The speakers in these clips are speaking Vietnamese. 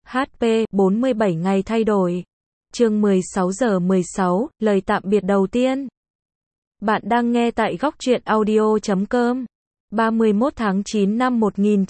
HP 47 ngày thay đổi. Chương 16 giờ 16, lời tạm biệt đầu tiên. Bạn đang nghe tại góc truyện audio.com. 31 tháng 9 năm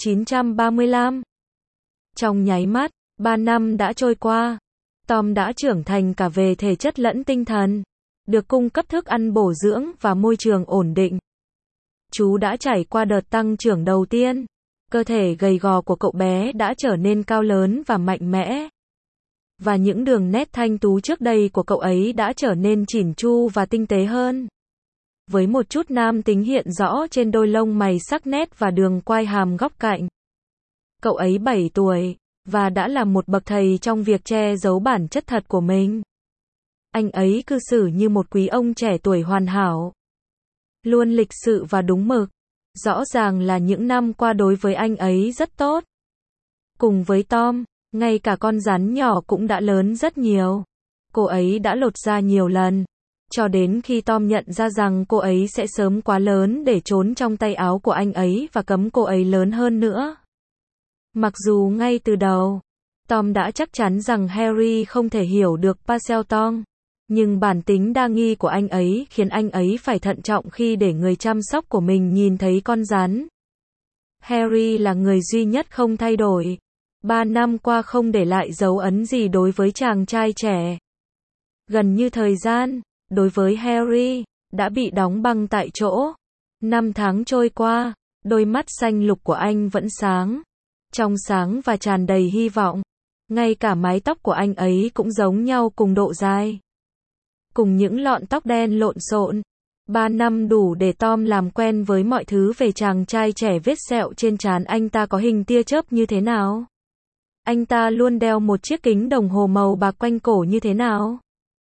1935. Trong nháy mắt, 3 năm đã trôi qua. Tom đã trưởng thành cả về thể chất lẫn tinh thần, được cung cấp thức ăn bổ dưỡng và môi trường ổn định. Chú đã trải qua đợt tăng trưởng đầu tiên. Cơ thể gầy gò của cậu bé đã trở nên cao lớn và mạnh mẽ. Và những đường nét thanh tú trước đây của cậu ấy đã trở nên chỉn chu và tinh tế hơn. Với một chút nam tính hiện rõ trên đôi lông mày sắc nét và đường quai hàm góc cạnh. Cậu ấy 7 tuổi, và đã là một bậc thầy trong việc che giấu bản chất thật của mình. Anh ấy cư xử như một quý ông trẻ tuổi hoàn hảo. Luôn lịch sự và đúng mực. Rõ ràng là những năm qua đối với anh ấy rất tốt. Cùng với Tom, ngay cả con rắn nhỏ cũng đã lớn rất nhiều. Cô ấy đã lột da nhiều lần, cho đến khi Tom nhận ra rằng cô ấy sẽ sớm quá lớn để trốn trong tay áo của anh ấy và cấm cô ấy lớn hơn nữa. Mặc dù ngay từ đầu, Tom đã chắc chắn rằng Harry không thể hiểu được Parseltongue, nhưng bản tính đa nghi của anh ấy khiến anh ấy phải thận trọng khi để người chăm sóc của mình nhìn thấy con rắn. Harry là người duy nhất không thay đổi. 3 năm qua không để lại dấu ấn gì đối với chàng trai trẻ. Gần như thời gian, đối với Harry, đã bị đóng băng tại chỗ. 5 tháng trôi qua, đôi mắt xanh lục của anh vẫn sáng, trong sáng và tràn đầy hy vọng. Ngay cả mái tóc của anh ấy cũng giống nhau cùng độ dài. Cùng những lọn tóc đen lộn xộn. 3 năm đủ để Tom làm quen với mọi thứ về chàng trai trẻ. Vết sẹo trên trán anh ta có hình tia chớp như thế nào? Anh ta luôn đeo một chiếc kính đồng hồ màu bạc quanh cổ như thế nào?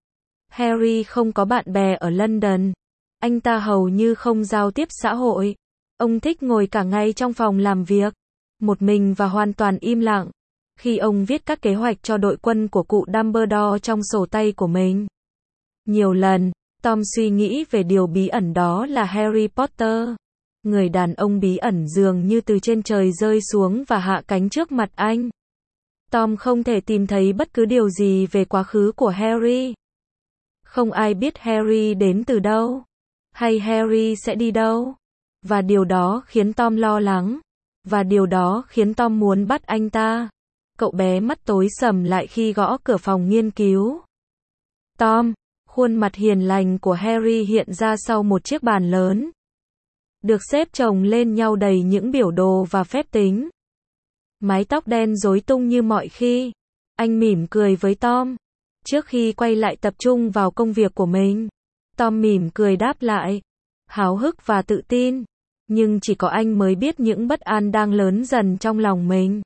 Harry không có bạn bè ở London. Anh ta hầu như không giao tiếp xã hội. Ông thích ngồi cả ngày trong phòng làm việc, một mình và hoàn toàn im lặng, khi ông viết các kế hoạch cho đội quân của cụ Dumbledore trong sổ tay của mình. Nhiều lần, Tom suy nghĩ về điều bí ẩn đó là Harry Potter. Người đàn ông bí ẩn dường như từ trên trời rơi xuống và hạ cánh trước mặt anh. Tom không thể tìm thấy bất cứ điều gì về quá khứ của Harry. Không ai biết Harry đến từ đâu, hay Harry sẽ đi đâu. Và điều đó khiến Tom lo lắng. Và điều đó khiến Tom muốn bắt anh ta. Cậu bé mắt tối sầm lại khi gõ cửa phòng nghiên cứu. Tom, khuôn mặt hiền lành của Harry hiện ra sau một chiếc bàn lớn, được xếp chồng lên nhau đầy những biểu đồ và phép tính. Mái tóc đen rối tung như mọi khi. Anh mỉm cười với Tom. Trước khi quay lại tập trung vào công việc của mình, Tom mỉm cười đáp lại, háo hức và tự tin. Nhưng chỉ có anh mới biết những bất an đang lớn dần trong lòng mình.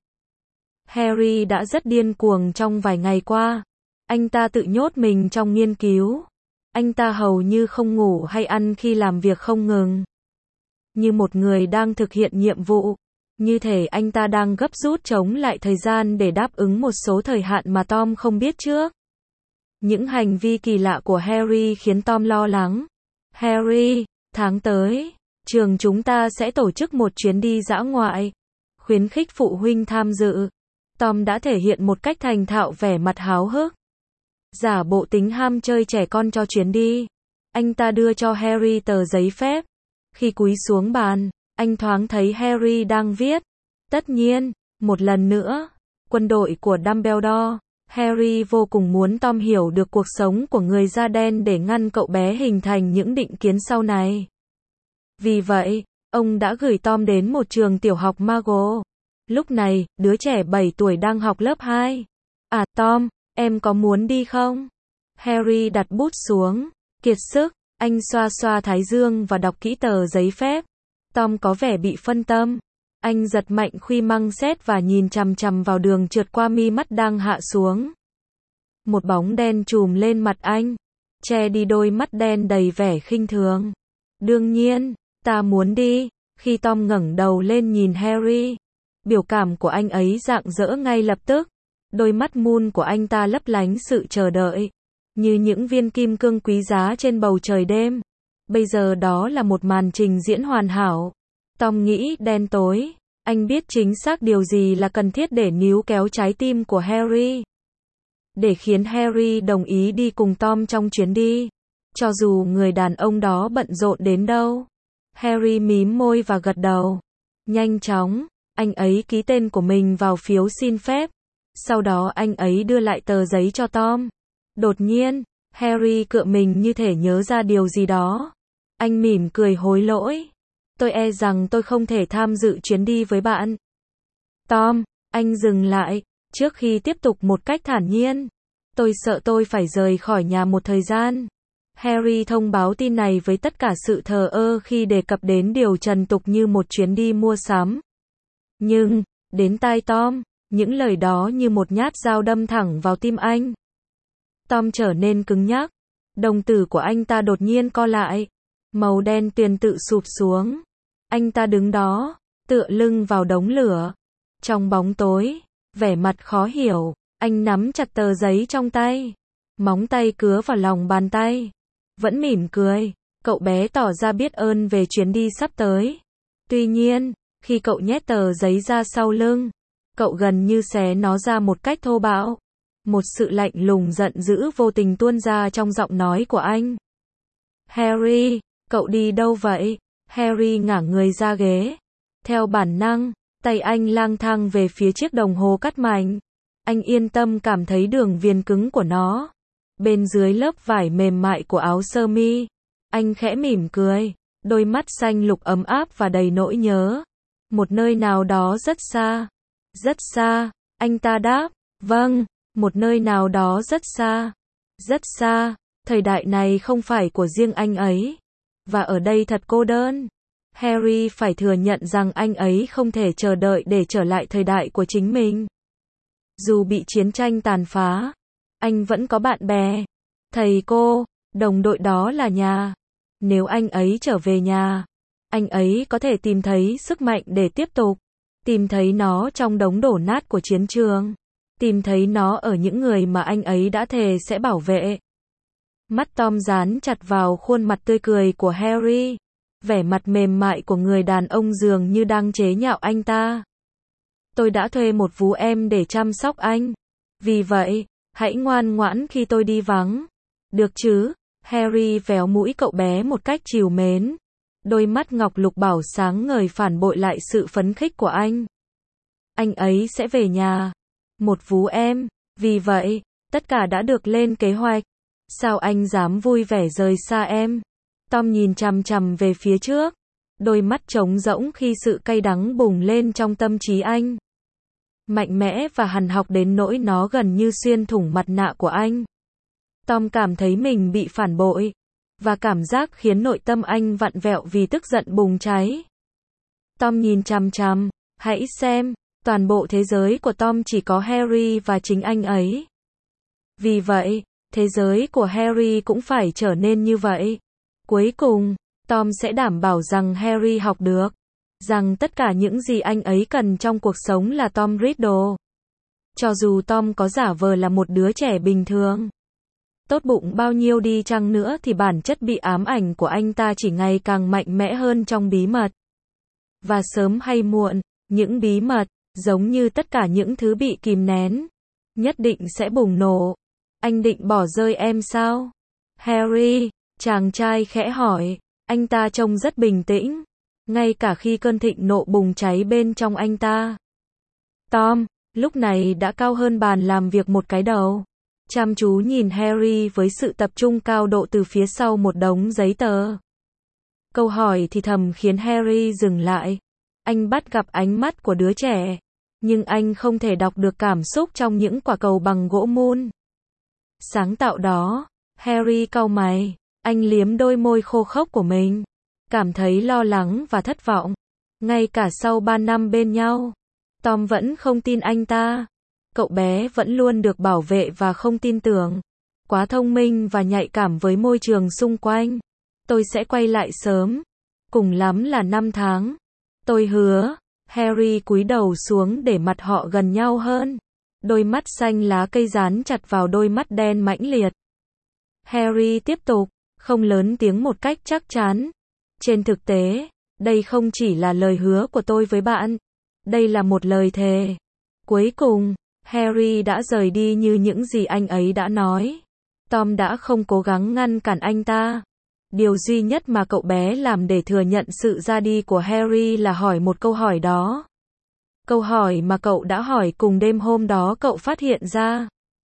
Harry đã rất điên cuồng trong vài ngày qua. Anh ta tự nhốt mình trong nghiên cứu. Anh ta hầu như không ngủ hay ăn khi làm việc không ngừng. Như một người đang thực hiện nhiệm vụ. Như thể anh ta đang gấp rút chống lại thời gian để đáp ứng một số thời hạn mà Tom không biết trước. Những hành vi kỳ lạ của Harry khiến Tom lo lắng. Harry, tháng tới, trường chúng ta sẽ tổ chức một chuyến đi dã ngoại. Khuyến khích phụ huynh tham dự. Tom đã thể hiện một cách thành thạo vẻ mặt háo hức. Giả bộ tính ham chơi trẻ con cho chuyến đi. Anh ta đưa cho Harry tờ giấy phép. Khi cúi xuống bàn, anh thoáng thấy Harry đang viết. Tất nhiên, một lần nữa, quân đội của Dumbledore. Harry vô cùng muốn Tom hiểu được cuộc sống của người da đen để ngăn cậu bé hình thành những định kiến sau này. Vì vậy, ông đã gửi Tom đến một trường tiểu học Mago. Lúc này, đứa trẻ 7 tuổi đang học lớp 2. À Tom, em có muốn đi không? Harry đặt bút xuống, kiệt sức, anh xoa xoa thái dương và đọc kỹ tờ giấy phép. Tom có vẻ bị phân tâm. Anh giật mạnh khuy măng xét và nhìn chằm chằm vào đường trượt qua mi mắt đang hạ xuống. Một bóng đen trùm lên mặt anh, che đi đôi mắt đen đầy vẻ khinh thường. Đương nhiên, ta muốn đi. Khi Tom ngẩng đầu lên nhìn Harry, biểu cảm của anh ấy rạng rỡ ngay lập tức. Đôi mắt moon của anh ta lấp lánh sự chờ đợi, như những viên kim cương quý giá trên bầu trời đêm. Bây giờ đó là một màn trình diễn hoàn hảo. Tom nghĩ đen tối, Anh biết chính xác điều gì là cần thiết để níu kéo trái tim của Harry. Để khiến Harry đồng ý đi cùng Tom trong chuyến đi. Cho dù người đàn ông đó bận rộn đến đâu. Harry mím môi và gật đầu. Nhanh chóng, anh ấy ký tên của mình vào phiếu xin phép. Sau đó anh ấy đưa lại tờ giấy cho Tom. Đột nhiên, Harry cựa mình như thể nhớ ra điều gì đó. Anh mỉm cười hối lỗi. Tôi e rằng tôi không thể tham dự chuyến đi với bạn. Tom, anh dừng lại, trước khi tiếp tục một cách thản nhiên. Tôi sợ tôi phải rời khỏi nhà một thời gian. Harry thông báo tin này với tất cả sự thờ ơ khi đề cập đến điều trần tục như một chuyến đi mua sắm. Nhưng, đến tai Tom, những lời đó như một nhát dao đâm thẳng vào tim anh. Tom trở nên cứng nhắc. Đồng tử của anh ta đột nhiên co lại. Màu đen tuyền tự sụp xuống. Anh ta đứng đó, tựa lưng vào đống lửa. Trong bóng tối, vẻ mặt khó hiểu, anh nắm chặt tờ giấy trong tay. Móng tay cứa vào lòng bàn tay. Vẫn mỉm cười, cậu bé tỏ ra biết ơn về chuyến đi sắp tới. Tuy nhiên, khi cậu nhét tờ giấy ra sau lưng, cậu gần như xé nó ra một cách thô bạo. Một sự lạnh lùng giận dữ vô tình tuôn ra trong giọng nói của anh. Harry, cậu đi đâu vậy? Harry ngả người ra ghế. Theo bản năng, tay anh lang thang về phía chiếc đồng hồ cắt mảnh. Anh yên tâm cảm thấy đường viền cứng của nó. Bên dưới lớp vải mềm mại của áo sơ mi. Anh khẽ mỉm cười. Đôi mắt xanh lục ấm áp và đầy nỗi nhớ. Một nơi nào đó rất xa. Rất xa, anh ta đáp. Vâng, một nơi nào đó rất xa. Rất xa, thời đại này không phải của riêng anh ấy. Và ở đây thật cô đơn. Harry phải thừa nhận rằng anh ấy không thể chờ đợi để trở lại thời đại của chính mình. Dù bị chiến tranh tàn phá, anh vẫn có bạn bè, thầy cô, đồng đội, đó là nhà. Nếu anh ấy trở về nhà, anh ấy có thể tìm thấy sức mạnh để tiếp tục. Tìm thấy nó trong đống đổ nát của chiến trường. Tìm thấy nó ở những người mà anh ấy đã thề sẽ bảo vệ. Mắt Tom dán chặt vào khuôn mặt tươi cười của Harry. Vẻ mặt mềm mại của người đàn ông dường như đang chế nhạo anh ta. Tôi đã thuê một vú em để chăm sóc anh. Vì vậy, hãy ngoan ngoãn khi tôi đi vắng. Được chứ? Harry véo mũi cậu bé một cách trìu mến. Đôi mắt ngọc lục bảo sáng ngời phản bội lại sự phấn khích của anh. Anh ấy sẽ về nhà. Một vú em. Vì vậy, tất cả đã được lên kế hoạch. Sao anh dám vui vẻ rời xa em? Tom nhìn chằm chằm về phía trước. Đôi mắt trống rỗng khi sự cay đắng bùng lên trong tâm trí anh. Mạnh mẽ và hằn học đến nỗi nó gần như xuyên thủng mặt nạ của anh. Tom cảm thấy mình bị phản bội. Và cảm giác khiến nội tâm anh vặn vẹo vì tức giận bùng cháy. Tom nhìn chằm chằm. Hãy xem, toàn bộ thế giới của Tom chỉ có Harry và chính anh ấy. Vì vậy, thế giới của Harry cũng phải trở nên như vậy. Cuối cùng, Tom sẽ đảm bảo rằng Harry học được. Rằng tất cả những gì anh ấy cần trong cuộc sống là Tom Riddle. Cho dù Tom có giả vờ là một đứa trẻ bình thường. Tốt bụng bao nhiêu đi chăng nữa thì bản chất bị ám ảnh của anh ta chỉ ngày càng mạnh mẽ hơn trong bí mật. Và sớm hay muộn, những bí mật, giống như tất cả những thứ bị kìm nén, nhất định sẽ bùng nổ. Anh định bỏ rơi em sao? Harry, chàng trai khẽ hỏi. Anh ta trông rất bình tĩnh, ngay cả khi cơn thịnh nộ bùng cháy bên trong anh ta. Tom, lúc này đã cao hơn bàn làm việc một cái đầu. Chăm chú nhìn Harry với sự tập trung cao độ từ phía sau một đống giấy tờ. Câu hỏi thì thầm khiến Harry dừng lại. Anh bắt gặp ánh mắt của đứa trẻ, nhưng anh không thể đọc được cảm xúc trong những quả cầu bằng gỗ mun. Sáng tạo đó, Harry cau mày, anh liếm đôi môi khô khốc của mình, cảm thấy lo lắng và thất vọng. Ngay cả sau 3 năm bên nhau, Tom vẫn không tin anh ta. Cậu bé vẫn luôn được bảo vệ và không tin tưởng. Quá thông minh và nhạy cảm với môi trường xung quanh. Tôi sẽ quay lại sớm. Cùng lắm là 5 tháng. Tôi hứa. Harry cúi đầu xuống để mặt họ gần nhau hơn. Đôi mắt xanh lá cây dán chặt vào đôi mắt đen mãnh liệt. Harry tiếp tục, không lớn tiếng một cách chắc chắn. Trên thực tế, đây không chỉ là lời hứa của tôi với bạn. Đây là một lời thề. Cuối cùng, Harry đã rời đi như những gì anh ấy đã nói. Tom đã không cố gắng ngăn cản anh ta. Điều duy nhất mà cậu bé làm để thừa nhận sự ra đi của Harry là hỏi một câu hỏi đó. Câu hỏi mà cậu đã hỏi cùng đêm hôm đó cậu phát hiện ra.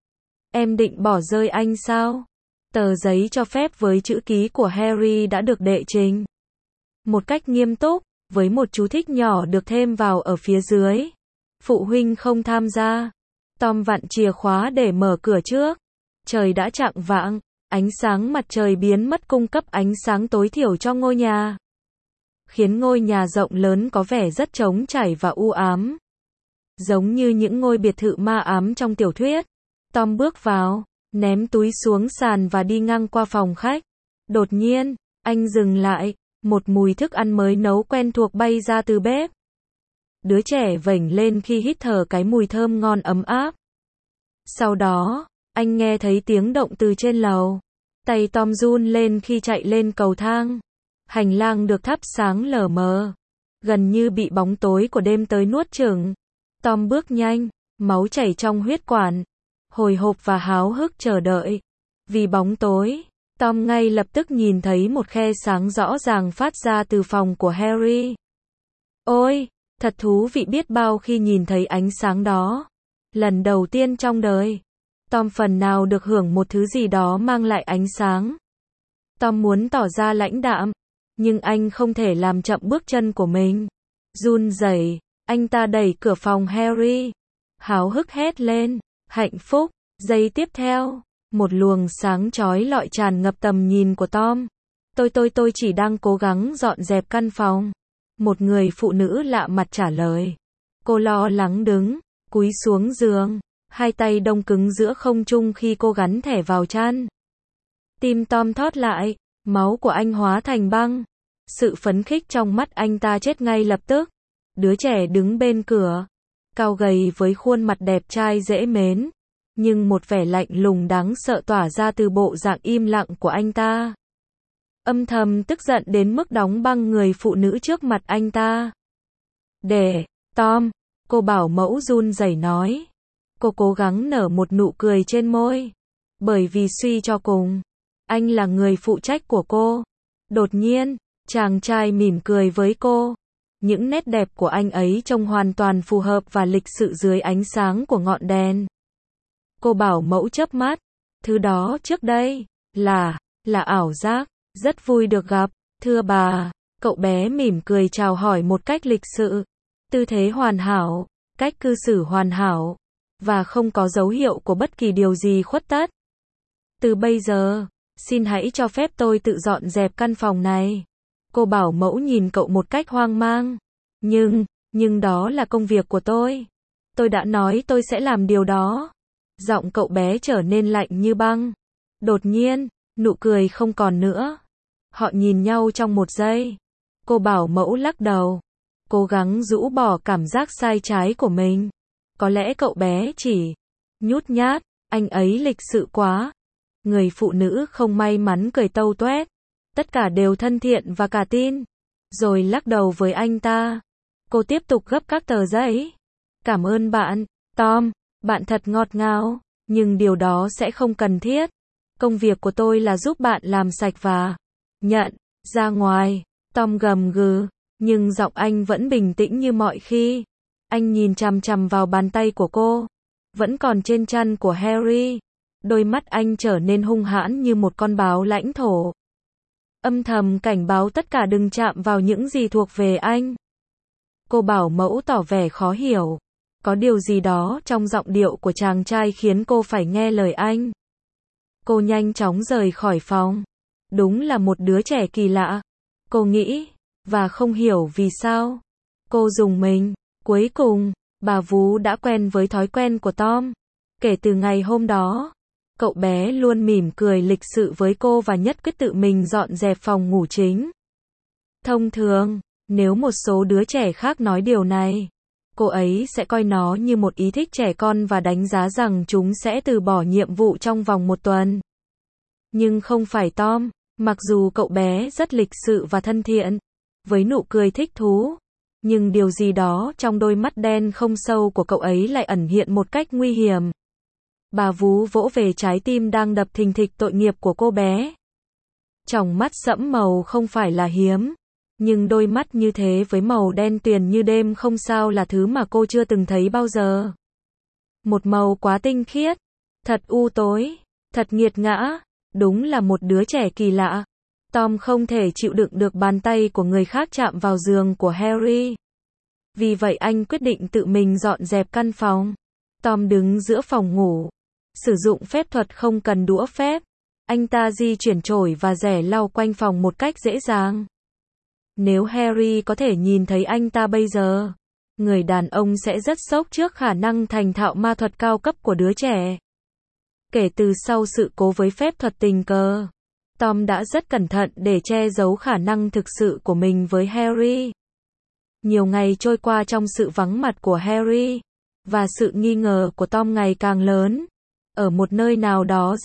Em định bỏ rơi anh sao? Tờ giấy cho phép với chữ ký của Harry đã được đệ trình một cách nghiêm túc, với một chú thích nhỏ được thêm vào ở phía dưới. Phụ huynh không tham gia. Tom vặn chìa khóa để mở cửa trước. Trời đã chạng vạng, ánh sáng mặt trời biến mất cung cấp ánh sáng tối thiểu cho ngôi nhà, khiến ngôi nhà rộng lớn có vẻ rất trống trải và u ám. Giống như những ngôi biệt thự ma ám trong tiểu thuyết. Tom bước vào, ném túi xuống sàn và đi ngang qua phòng khách. Đột nhiên, anh dừng lại, một mùi thức ăn mới nấu quen thuộc bay ra từ bếp. Đứa trẻ vểnh lên khi hít thở cái mùi thơm ngon ấm áp. Sau đó, anh nghe thấy tiếng động từ trên lầu. Tay Tom run lên khi chạy lên cầu thang. Hành lang được thắp sáng lờ mờ, gần như bị bóng tối của đêm tới nuốt chửng. Tom bước nhanh, máu chảy trong huyết quản, hồi hộp và háo hức chờ đợi. Vì bóng tối, Tom ngay lập tức nhìn thấy một khe sáng rõ ràng phát ra từ phòng của Harry. Ôi, thật thú vị biết bao khi nhìn thấy ánh sáng đó. Lần đầu tiên trong đời, Tom phần nào được hưởng một thứ gì đó mang lại ánh sáng. Tom muốn tỏ ra lãnh đạm, nhưng anh không thể làm chậm bước chân của mình. Run rẩy, anh ta đẩy cửa phòng Harry, háo hức hét lên, hạnh phúc. Giây tiếp theo, một luồng sáng chói lọi tràn ngập tầm nhìn của Tom. Tôi chỉ đang cố gắng dọn dẹp căn phòng. Một người phụ nữ lạ mặt trả lời. Cô lo lắng đứng, cúi xuống giường, hai tay đông cứng giữa không trung khi cô gắn thẻ vào chăn. Tim Tom thót lại, máu của anh hóa thành băng. Sự phấn khích trong mắt anh ta chết ngay lập tức. Đứa trẻ đứng bên cửa, cao gầy với khuôn mặt đẹp trai dễ mến, nhưng một vẻ lạnh lùng đáng sợ tỏa ra từ bộ dạng im lặng của anh ta. Âm thầm tức giận đến mức đóng băng người phụ nữ trước mặt anh ta. Tom, cô bảo mẫu run rẩy nói. Cô cố gắng nở một nụ cười trên môi. Bởi vì suy cho cùng, anh là người phụ trách của cô. Đột nhiên, chàng trai mỉm cười với cô. Những nét đẹp của anh ấy trông hoàn toàn phù hợp và lịch sự dưới ánh sáng của ngọn đèn. Cô bảo mẫu chớp mắt. Thứ đó trước đây, là ảo giác. Rất vui được gặp, thưa bà. Cậu bé mỉm cười chào hỏi một cách lịch sự. Tư thế hoàn hảo, cách cư xử hoàn hảo, và không có dấu hiệu của bất kỳ điều gì khuất tất. Từ bây giờ, xin hãy cho phép tôi tự dọn dẹp căn phòng này. Cô bảo mẫu nhìn cậu một cách hoang mang. Nhưng đó là công việc của tôi. Tôi đã nói tôi sẽ làm điều đó. Giọng cậu bé trở nên lạnh như băng. Đột nhiên, nụ cười không còn nữa. Họ nhìn nhau trong một giây. Cô bảo mẫu lắc đầu, cố gắng rũ bỏ cảm giác sai trái của mình. Có lẽ cậu bé chỉ nhút nhát, anh ấy lịch sự quá. Người phụ nữ không may mắn cười tâu toét. Tất cả đều thân thiện và cả tin. Rồi lắc đầu với anh ta. Cô tiếp tục gấp các tờ giấy. Cảm ơn bạn, Tom, bạn thật ngọt ngào, nhưng điều đó sẽ không cần thiết. Công việc của tôi là giúp bạn làm sạch và nhận ra ngoài. Tom gầm gừ, nhưng giọng anh vẫn bình tĩnh như mọi khi. Anh nhìn chằm chằm vào bàn tay của cô, vẫn còn trên chăn của Harry. Đôi mắt anh trở nên hung hãn như một con báo lãnh thổ. Âm thầm cảnh báo tất cả đừng chạm vào những gì thuộc về anh. Cô bảo mẫu tỏ vẻ khó hiểu. Có điều gì đó trong giọng điệu của chàng trai khiến cô phải nghe lời anh. Cô nhanh chóng rời khỏi phòng. Đúng là một đứa trẻ kỳ lạ. Cô nghĩ, và không hiểu vì sao. Cô rùng mình. Cuối cùng, bà vú đã quen với thói quen của Tom. Kể từ ngày hôm đó, cậu bé luôn mỉm cười lịch sự với cô và nhất quyết tự mình dọn dẹp phòng ngủ chính. Thông thường, nếu một số đứa trẻ khác nói điều này, cô ấy sẽ coi nó như một ý thích trẻ con và đánh giá rằng chúng sẽ từ bỏ nhiệm vụ trong vòng một tuần. Nhưng không phải Tom, mặc dù cậu bé rất lịch sự và thân thiện, với nụ cười thích thú, Nhưng điều gì đó trong đôi mắt đen không sâu của cậu ấy lại ẩn hiện một cách nguy hiểm. Bà vú vỗ về trái tim đang đập thình thịch tội nghiệp của cô bé. Tròng mắt sẫm màu không phải là hiếm, nhưng đôi mắt như thế với màu đen tuyền như đêm không sao là thứ mà cô chưa từng thấy bao giờ. Một màu quá tinh khiết, thật u tối, thật nghiệt ngã, đúng là một đứa trẻ kỳ lạ. Tom không thể chịu đựng được bàn tay của người khác chạm vào giường của Harry. Vì vậy anh quyết định tự mình dọn dẹp căn phòng. Tom đứng giữa phòng ngủ, sử dụng phép thuật không cần đũa phép. Anh ta di chuyển chổi và rẻ lau quanh phòng một cách dễ dàng. Nếu Harry có thể nhìn thấy anh ta bây giờ, người đàn ông sẽ rất sốc trước khả năng thành thạo ma thuật cao cấp của đứa trẻ. Kể từ sau sự cố với phép thuật tình cờ, Tom đã rất cẩn thận để che giấu khả năng thực sự của mình với Harry. Nhiều ngày trôi qua trong sự vắng mặt của Harry, và sự nghi ngờ của Tom ngày càng lớn. Ở một nơi nào đó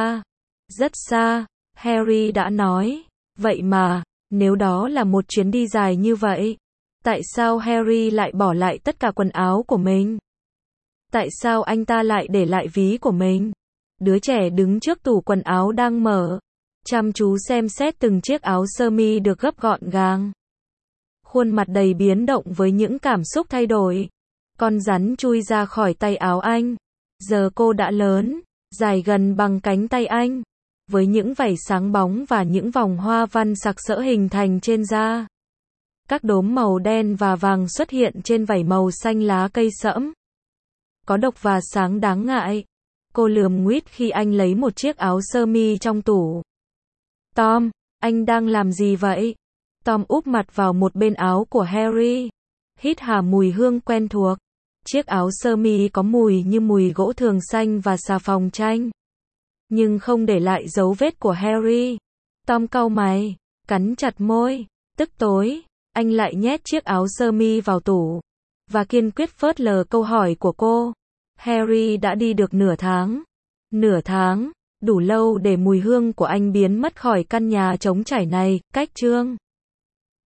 rất xa, Harry đã nói, vậy mà, nếu đó là một chuyến đi dài như vậy, tại sao Harry lại bỏ lại tất cả quần áo của mình? Tại sao anh ta lại để lại ví của mình? Đứa trẻ đứng trước tủ quần áo đang mở, chăm chú xem xét từng chiếc áo sơ mi được gấp gọn gàng. Khuôn mặt đầy biến động với những cảm xúc thay đổi. Con rắn chui ra khỏi tay áo anh. Giờ cô đã lớn, dài gần bằng cánh tay anh, với những vảy sáng bóng và những vòng hoa văn sặc sỡ hình thành trên da. Các đốm màu đen và vàng xuất hiện trên vảy màu xanh lá cây sẫm. Có độc và sáng đáng ngại. Cô lườm nguýt khi anh lấy một chiếc áo sơ mi trong tủ. Tom, anh đang làm gì vậy? Tom úp mặt vào một bên áo của Harry, hít hà mùi hương quen thuộc. Chiếc áo sơ mi có mùi như mùi gỗ thường xanh và xà phòng tranh, nhưng không để lại dấu vết của Harry. Tom cau mày, cắn chặt môi, tức tối, anh lại nhét chiếc áo sơ mi vào tủ, và kiên quyết phớt lờ câu hỏi của cô. Harry đã đi được nửa tháng, đủ lâu để mùi hương của anh biến mất khỏi căn nhà trống trải này. Cách chương